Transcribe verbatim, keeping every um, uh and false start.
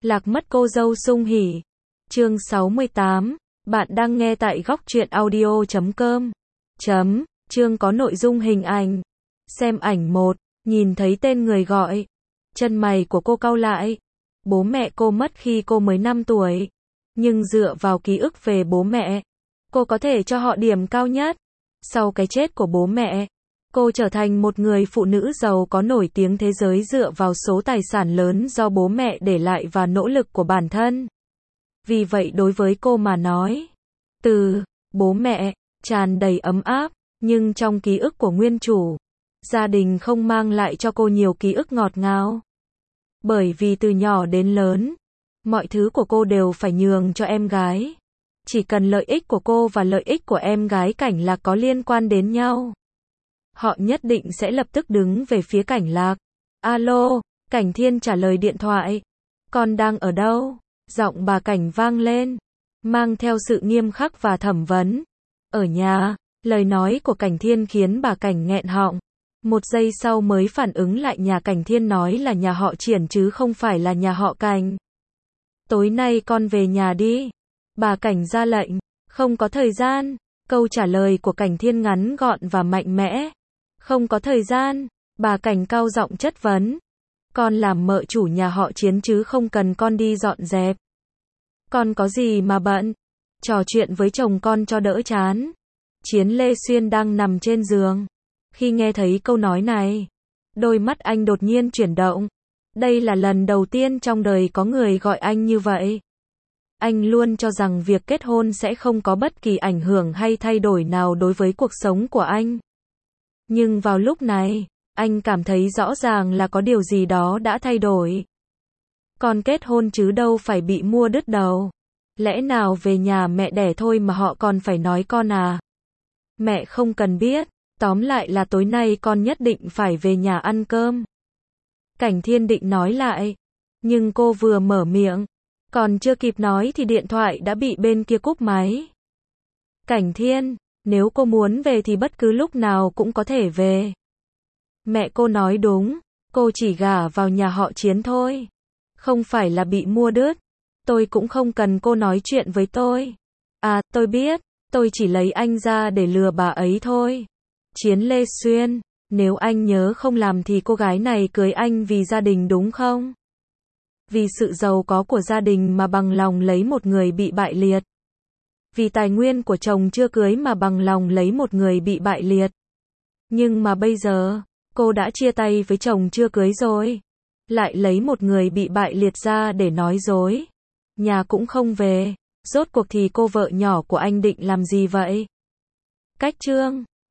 Lạc mất cô dâu sung hỉ. Chương sáu mươi tám. Bạn đang nghe tại góc truyện audio chấm com. Chấm. Chương có nội dung hình ảnh. Xem ảnh một. Nhìn thấy tên người gọi. Chân mày của cô cau lại. Bố mẹ cô mất khi cô mới năm tuổi. Nhưng dựa vào ký ức về bố mẹ, cô có thể cho họ điểm cao nhất. Sau cái chết của bố mẹ, cô trở thành một người phụ nữ giàu có nổi tiếng thế giới dựa vào số tài sản lớn do bố mẹ để lại và nỗ lực của bản thân. Vì vậy đối với cô mà nói, từ bố mẹ tràn đầy ấm áp, nhưng trong ký ức của nguyên chủ, gia đình không mang lại cho cô nhiều ký ức ngọt ngào. Bởi vì từ nhỏ đến lớn, mọi thứ của cô đều phải nhường cho em gái. Chỉ cần lợi ích của cô và lợi ích của em gái Cảnh Lạc có liên quan đến nhau, họ nhất định sẽ lập tức đứng về phía Cảnh Lạc. Alo, Cảnh Thiên trả lời điện thoại. Con đang ở đâu? Giọng bà Cảnh vang lên, mang theo sự nghiêm khắc và thẩm vấn. Ở nhà. Lời nói của Cảnh Thiên khiến bà Cảnh nghẹn họng. Một giây sau mới phản ứng lại nhà Cảnh Thiên nói là nhà họ Triển chứ không phải là nhà họ Cảnh. Tối nay con về nhà đi. Bà Cảnh ra lệnh. Không có thời gian. Câu trả lời của Cảnh Thiên ngắn gọn và mạnh mẽ. Không có thời gian. Bà Cảnh cao giọng chất vấn. Con làm mợ chủ nhà họ Chiến chứ không cần con đi dọn dẹp. Con có gì mà bận? Trò chuyện với chồng con cho đỡ chán. Chiến Lê Xuyên đang nằm trên giường. Khi nghe thấy câu nói này, đôi mắt anh đột nhiên chuyển động. Đây là lần đầu tiên trong đời có người gọi anh như vậy. Anh luôn cho rằng việc kết hôn sẽ không có bất kỳ ảnh hưởng hay thay đổi nào đối với cuộc sống của anh. Nhưng vào lúc này, anh cảm thấy rõ ràng là có điều gì đó đã thay đổi. Con kết hôn chứ đâu phải bị mua đứt đầu. Lẽ nào về nhà mẹ đẻ thôi mà họ còn phải nói con à? Mẹ không cần biết. Tóm lại là tối nay con nhất định phải về nhà ăn cơm. Cảnh Thiên định nói lại. Nhưng cô vừa mở miệng, còn chưa kịp nói thì điện thoại đã bị bên kia cúp máy. Cảnh Thiên, nếu cô muốn về thì bất cứ lúc nào cũng có thể về. Mẹ cô nói đúng, cô chỉ gả vào nhà họ Chiến thôi. Không phải là bị mua đứt. Tôi cũng không cần cô nói chuyện với tôi. À, tôi biết, tôi chỉ lấy anh ra để lừa bà ấy thôi. Chiến Lê Xuyên, nếu anh nhớ không làm thì cô gái này cưới anh vì gia đình đúng không? Vì sự giàu có của gia đình mà bằng lòng lấy một người bị bại liệt. Vì tài nguyên của chồng chưa cưới mà bằng lòng lấy một người bị bại liệt. Nhưng mà bây giờ, cô đã chia tay với chồng chưa cưới rồi. Lại lấy một người bị bại liệt ra để nói dối. Nhà cũng không về. Rốt cuộc thì cô vợ nhỏ của anh định làm gì vậy? Cách chương